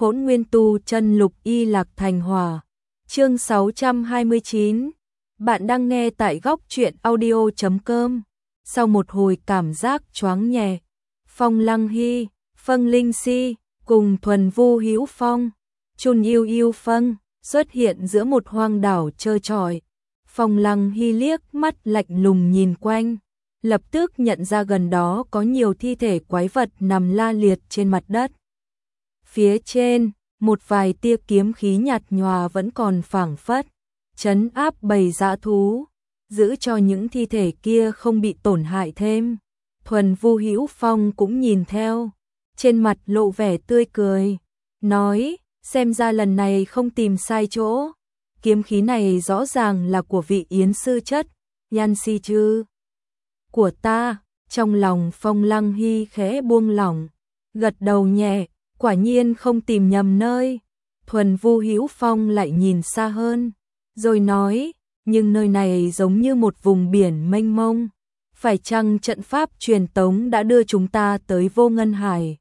Hỗn Nguyên Tu Chân Lục Y Lạc Thành Hòa. Chương 629. Bạn đang nghe tại góc truyện audio.com. Sau một hồi cảm giác choáng nhẹ, Phong Lăng Hy, Phân Linh Si cùng Thuần Vu Hữu Phong, Chun Yêu Yêu Phân xuất hiện giữa một hoang đảo trơ trọi. Phong Lăng Hy liếc mắt lạnh lùng nhìn quanh, lập tức nhận ra gần đó có nhiều thi thể quái vật nằm la liệt trên mặt đất. Phía trên, một vài tia kiếm khí nhạt nhòa vẫn còn phảng phất, trấn áp bầy dã thú, giữ cho những thi thể kia không bị tổn hại thêm. Thuần Vu Hữu Phong cũng nhìn theo, trên mặt lộ vẻ tươi cười, nói, xem ra lần này không tìm sai chỗ, kiếm khí này rõ ràng là của vị yến sư chất, Yan Si chứ. Của ta, trong lòng Phong Lăng Hy khẽ buông lỏng, gật đầu nhẹ, quả nhiên không tìm nhầm nơi. Thuần Vu Hữu Phong lại nhìn xa hơn, rồi nói, nhưng nơi này giống như một vùng biển mênh mông, phải chăng trận pháp truyền tống đã đưa chúng ta tới Vô Ngân Hải?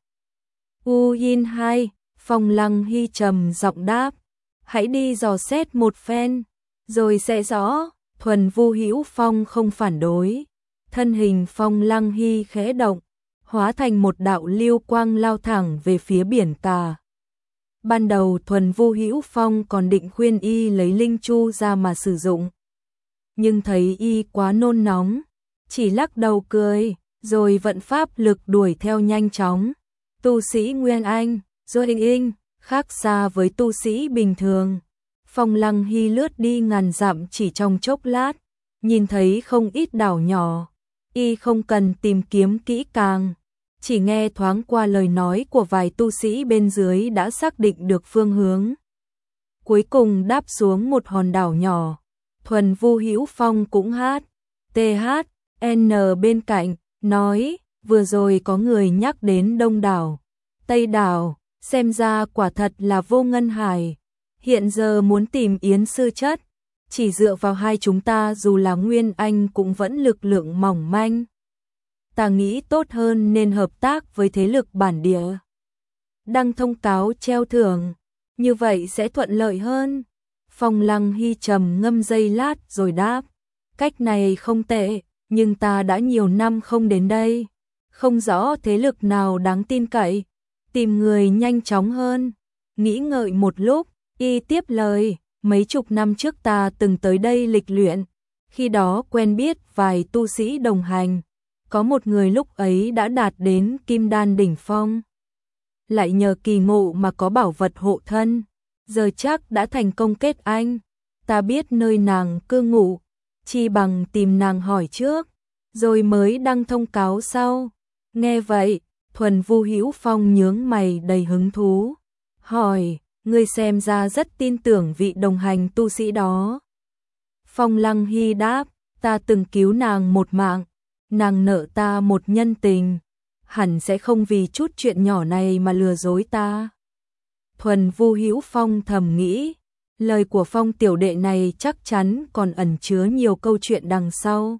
Yin 2, Phong Lăng Hy trầm giọng đáp, hãy đi dò xét một phen, rồi sẽ rõ. Thuần Vu Hữu Phong không phản đối, thân hình Phong Lăng Hy khẽ động, hóa thành một đạo lưu quang lao thẳng về phía biển cả. Ban đầu Thuần Vu Hữu Phong còn định khuyên y lấy linh chu ra mà sử dụng, nhưng thấy y quá nôn nóng, chỉ lắc đầu cười, rồi vận pháp lực đuổi theo nhanh chóng. Tu sĩ Nguyên Anh, rồi hình khác xa với tu sĩ bình thường. Phong Lăng Hy lướt đi ngàn dặm chỉ trong chốc lát, nhìn thấy không ít đảo nhỏ, y không cần tìm kiếm kỹ càng, chỉ nghe thoáng qua lời nói của vài tu sĩ bên dưới đã xác định được phương hướng. Cuối cùng đáp xuống một hòn đảo nhỏ, Thuần Vu Hữu Phong cũng THN bên cạnh, nói, vừa rồi có người nhắc đến Đông đảo, Tây đảo, xem ra quả thật là Vô Ngân Hải. Hiện giờ muốn tìm yến sư chất, chỉ dựa vào hai chúng ta dù là Nguyên Anh cũng vẫn lực lượng mỏng manh. Ta nghĩ tốt hơn nên hợp tác với thế lực bản địa, đăng thông cáo treo thưởng, như vậy sẽ thuận lợi hơn. Phong Lăng Hy trầm ngâm giây lát rồi đáp, cách này không tệ, nhưng ta đã nhiều năm không đến đây, không rõ thế lực nào đáng tin cậy, tìm người nhanh chóng hơn. Nghĩ ngợi một lúc, y tiếp lời, mấy chục năm trước ta từng tới đây lịch luyện, khi đó quen biết vài tu sĩ đồng hành, có một người lúc ấy đã đạt đến Kim Đan đỉnh phong, lại nhờ kỳ ngộ mà có bảo vật hộ thân, giờ chắc đã thành công kết anh. Ta biết nơi nàng cư ngụ, chi bằng tìm nàng hỏi trước, rồi mới đăng thông cáo sau. Nghe vậy, Thuần Vu Hữu Phong nhướng mày đầy hứng thú, hỏi, ngươi xem ra rất tin tưởng vị đồng hành tu sĩ đó. Phong Lăng Hy đáp, ta từng cứu nàng một mạng, nàng nợ ta một nhân tình, hẳn sẽ không vì chút chuyện nhỏ này mà lừa dối ta. Thuần Vu Hữu Phong thầm nghĩ, lời của Phong tiểu đệ này chắc chắn còn ẩn chứa nhiều câu chuyện đằng sau.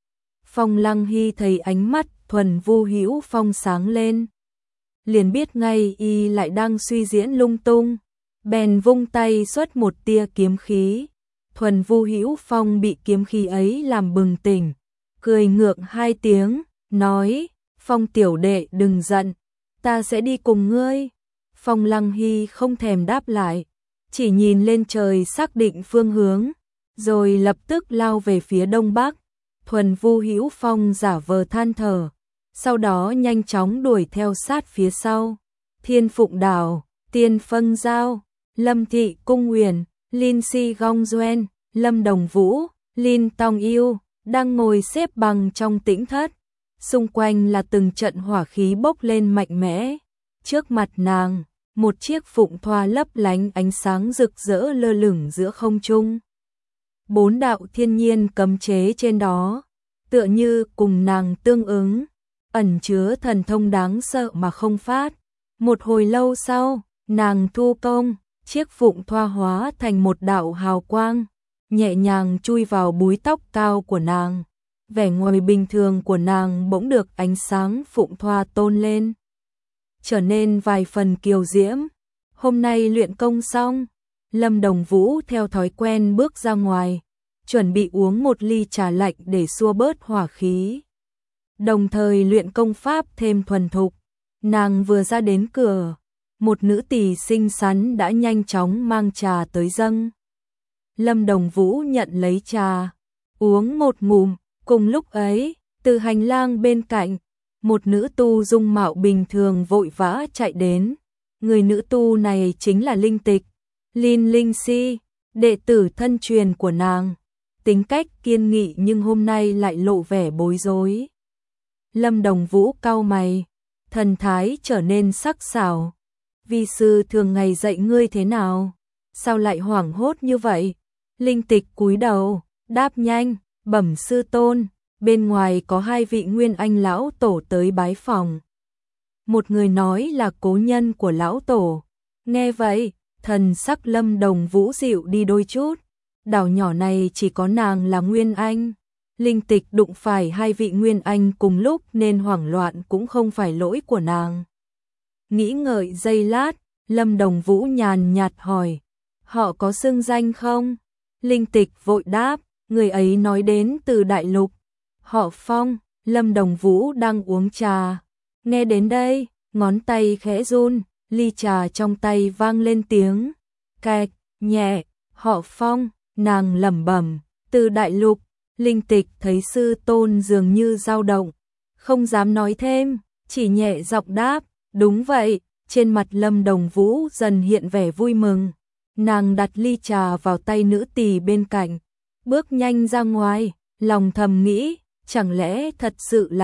Phong Lăng Hy thấy ánh mắt Thuần Vu Hữu Phong sáng lên, liền biết ngay y lại đang suy diễn lung tung, bèn vung tay xuất một tia kiếm khí. Thuần Vu Hữu Phong bị kiếm khí ấy làm bừng tỉnh, cười ngượng hai tiếng, nói, Phong tiểu đệ đừng giận, ta sẽ đi cùng ngươi. Phong Lăng Hy không thèm đáp lại, chỉ nhìn lên trời xác định phương hướng, rồi lập tức lao về phía đông bắc. Thuần Vu Hữu Phong giả vờ than thở, sau đó nhanh chóng đuổi theo sát phía sau. Thiên Phụng Đảo, Tiên Phân Giao, Lâm Thị Cung Uyển, Linh Si Gong Duen, Lâm Đồng Vũ, Linh Tong Yêu đang ngồi xếp bằng trong tĩnh thất, xung quanh là từng trận hỏa khí bốc lên mạnh mẽ. Trước mặt nàng, một chiếc phụng thoa lấp lánh ánh sáng rực rỡ lơ lửng giữa không trung. 4 đạo thiên nhiên cấm chế trên đó, tựa như cùng nàng tương ứng, ẩn chứa thần thông đáng sợ mà không phát. Một hồi lâu sau, nàng thu công, chiếc phụng thoa hóa thành một đạo hào quang, nhẹ nhàng chui vào búi tóc cao của nàng. Vẻ ngoài bình thường của nàng bỗng được ánh sáng phụng thoa tôn lên, trở nên vài phần kiều diễm. Hôm nay luyện công xong, Lâm Đồng Vũ theo thói quen bước ra ngoài, chuẩn bị uống một ly trà lạnh để xua bớt hỏa khí. Đồng thời luyện công pháp thêm thuần thục, nàng vừa ra đến cửa, một nữ tỳ xinh xắn đã nhanh chóng mang trà tới dâng. Lâm Đồng Vũ nhận lấy trà, uống một ngụm, cùng lúc ấy, từ hành lang bên cạnh, một nữ tu dung mạo bình thường vội vã chạy đến. Người nữ tu này chính là Linh Tịch, Linh Linh Si, đệ tử thân truyền của nàng. Tính cách kiên nghị nhưng hôm nay lại lộ vẻ bối rối. Lâm Đồng Vũ cau mày, thần thái trở nên sắc sảo. Vi sư thường ngày dạy ngươi thế nào? Sao lại hoảng hốt như vậy? Linh Tịch cúi đầu, đáp nhanh, bẩm sư tôn, bên ngoài có 2 vị Nguyên Anh lão tổ tới bái phòng. Một người nói là cố nhân của lão tổ. Nghe vậy, thần sắc Lâm Đồng Vũ dịu đi đôi chút. Đảo nhỏ này chỉ có nàng là Nguyên Anh. Linh Tịch đụng phải 2 vị Nguyên Anh cùng lúc nên hoảng loạn cũng không phải lỗi của nàng. Nghĩ ngợi giây lát, Lâm Đồng Vũ nhàn nhạt hỏi, họ có xưng danh không? Linh Tịch vội đáp, người ấy nói đến từ Đại Lục. Họ Phong. Lâm Đồng Vũ đang uống trà. Nghe đến đây, ngón tay khẽ run, ly trà trong tay vang lên tiếng cạch nhẹ. Họ Phong, nàng lẩm bẩm, từ Đại Lục. Linh Tịch thấy sư tôn dường như dao động, không dám nói thêm, chỉ nhẹ giọng đáp, đúng vậy. Trên mặt Lâm Đồng Vũ dần hiện vẻ vui mừng. Nàng đặt ly trà vào tay nữ tỳ bên cạnh, bước nhanh ra ngoài, lòng thầm nghĩ, chẳng lẽ thật sự là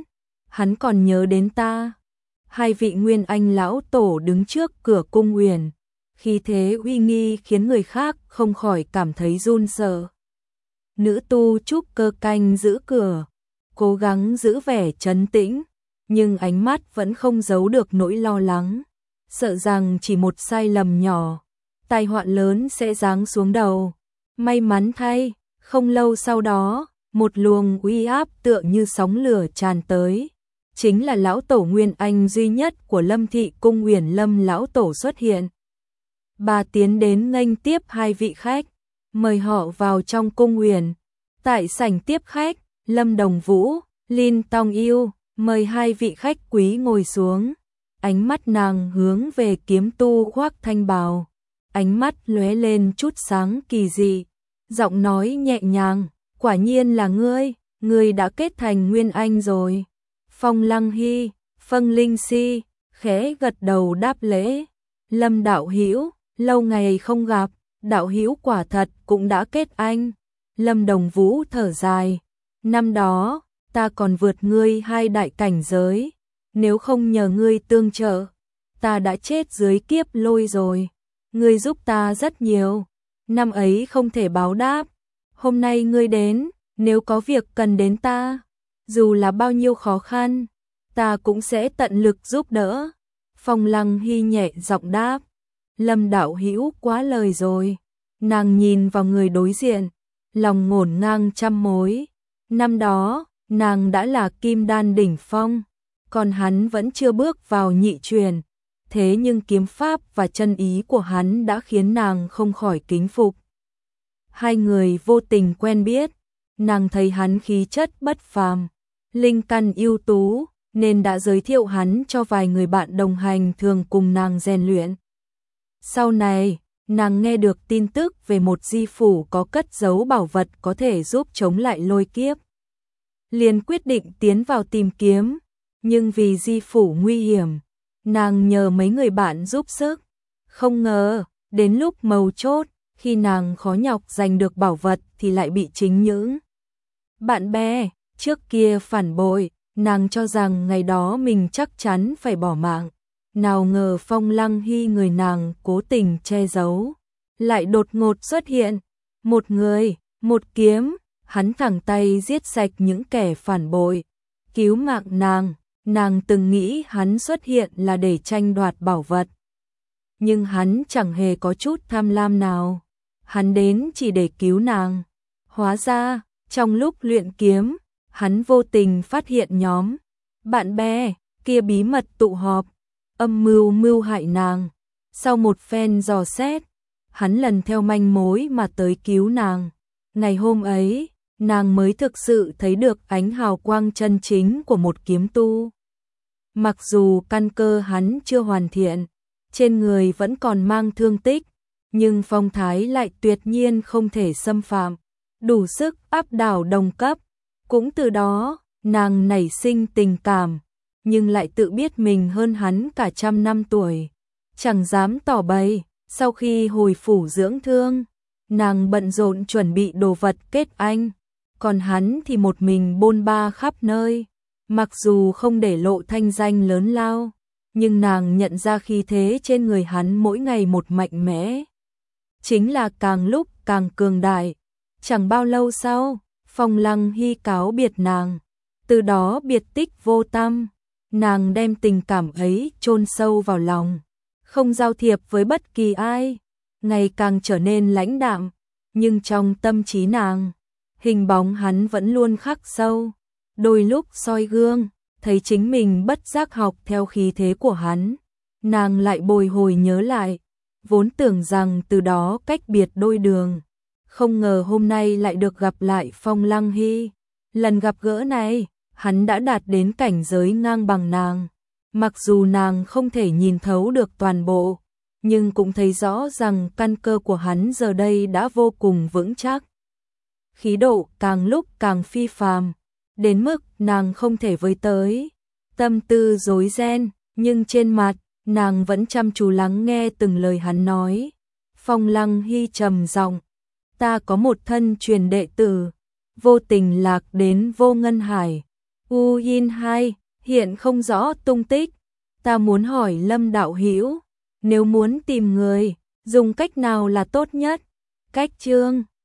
hắn còn nhớ đến ta. 2 vị Nguyên Anh lão tổ đứng trước cửa cung uyển, khí thế uy nghi khiến người khác không khỏi cảm thấy run sợ. Nữ tu trúc cơ canh giữ cửa, cố gắng giữ vẻ trấn tĩnh, nhưng ánh mắt vẫn không giấu được nỗi lo lắng, sợ rằng chỉ một sai lầm nhỏ, tai họa lớn sẽ giáng xuống đầu. May mắn thay, không lâu sau đó, một luồng uy áp tựa như sóng lửa tràn tới. Chính là lão tổ Nguyên Anh duy nhất của Lâm thị cung uyển Lâm lão tổ xuất hiện. Bà tiến đến nghênh tiếp 2 vị khách, mời họ vào trong cung uyển. Tại sảnh tiếp khách, Lâm Đồng Vũ, Linh Tong Yêu mời 2 vị khách quý ngồi xuống. Ánh mắt nàng hướng về kiếm tu khoác thanh bào, ánh mắt lóe lên chút sáng kỳ dị, giọng nói nhẹ nhàng, quả nhiên là ngươi đã kết thành Nguyên Anh rồi. Phong Lăng Hy, Phong Linh Si khẽ gật đầu đáp lễ. Lâm đạo hữu, lâu ngày không gặp, đạo hữu quả thật cũng đã kết anh. Lâm Đồng Vũ thở dài, năm đó ta còn vượt ngươi 2 đại cảnh giới, nếu không nhờ ngươi tương trợ, ta đã chết dưới kiếp lôi rồi. Ngươi giúp ta rất nhiều, năm ấy không thể báo đáp. Hôm nay ngươi đến, nếu có việc cần đến ta, dù là bao nhiêu khó khăn, ta cũng sẽ tận lực giúp đỡ. Phong Lăng Hy nhẹ giọng đáp, Lâm đạo hữu quá lời rồi. Nàng nhìn vào người đối diện, lòng ngổn ngang trăm mối. Năm đó, nàng đã là kim đan đỉnh phong, còn hắn vẫn chưa bước vào nhị truyền. Thế nhưng kiếm pháp và chân ý của hắn đã khiến nàng không khỏi kính phục. 2 người vô tình quen biết, nàng thấy hắn khí chất bất phàm, linh căn ưu tú, nên đã giới thiệu hắn cho vài người bạn đồng hành thường cùng nàng rèn luyện. Sau này, nàng nghe được tin tức về một di phủ có cất giấu bảo vật có thể giúp chống lại lôi kiếp. Liền quyết định tiến vào tìm kiếm, nhưng vì di phủ nguy hiểm, nàng nhờ mấy người bạn giúp sức. Không ngờ, đến lúc mấu chốt, khi nàng khó nhọc giành được bảo vật thì lại bị chính những bạn bè trước kia phản bội. Nàng cho rằng ngày đó mình chắc chắn phải bỏ mạng. Nào ngờ Phong Lăng Hy người nàng cố tình che giấu, lại đột ngột xuất hiện. Một người, một kiếm, hắn thẳng tay giết sạch những kẻ phản bội, cứu mạng nàng. Nàng từng nghĩ hắn xuất hiện là để tranh đoạt bảo vật, nhưng hắn chẳng hề có chút tham lam nào. Hắn đến chỉ để cứu nàng. Hóa ra, trong lúc luyện kiếm, hắn vô tình phát hiện nhóm bạn bè kia bí mật tụ họp, âm mưu hại nàng. Sau một phen dò xét, hắn lần theo manh mối mà tới cứu nàng. Ngày hôm ấy, nàng mới thực sự thấy được ánh hào quang chân chính của một kiếm tu. Mặc dù căn cơ hắn chưa hoàn thiện, trên người vẫn còn mang thương tích, nhưng phong thái lại tuyệt nhiên không thể xâm phạm, đủ sức áp đảo đồng cấp. Cũng từ đó, nàng nảy sinh tình cảm, nhưng lại tự biết mình hơn hắn cả 100 năm tuổi, chẳng dám tỏ bày. Sau khi hồi phủ dưỡng thương, nàng bận rộn chuẩn bị đồ vật kết anh, còn hắn thì một mình bôn ba khắp nơi. Mặc dù không để lộ thanh danh lớn lao, nhưng nàng nhận ra khí thế trên người hắn mỗi ngày một mạnh mẽ, chính là càng lúc càng cường đại. Chẳng bao lâu sau, Phong Lăng Hy cáo biệt nàng, từ đó biệt tích vô tăm. Nàng đem tình cảm ấy chôn sâu vào lòng, không giao thiệp với bất kỳ ai, ngày càng trở nên lãnh đạm, nhưng trong tâm trí nàng, hình bóng hắn vẫn luôn khắc sâu. Đôi lúc soi gương, thấy chính mình bất giác học theo khí thế của hắn, nàng lại bồi hồi nhớ lại, vốn tưởng rằng từ đó cách biệt đôi đường, không ngờ hôm nay lại được gặp lại Phong Lăng Hy. Lần gặp gỡ này, hắn đã đạt đến cảnh giới ngang bằng nàng. Mặc dù nàng không thể nhìn thấu được toàn bộ, nhưng cũng thấy rõ rằng căn cơ của hắn giờ đây đã vô cùng vững chắc. Khí độ càng lúc càng phi phàm, đến mức nàng không thể với tới. Tâm tư rối ren, nhưng trên mặt, nàng vẫn chăm chú lắng nghe từng lời hắn nói. Phong Lăng Hy trầm giọng, ta có một thân truyền đệ tử, vô tình lạc đến Vô Ngân Hải. U Yin 2, hiện không rõ tung tích. Ta muốn hỏi Lâm đạo hữu, nếu muốn tìm người, dùng cách nào là tốt nhất? Cách chương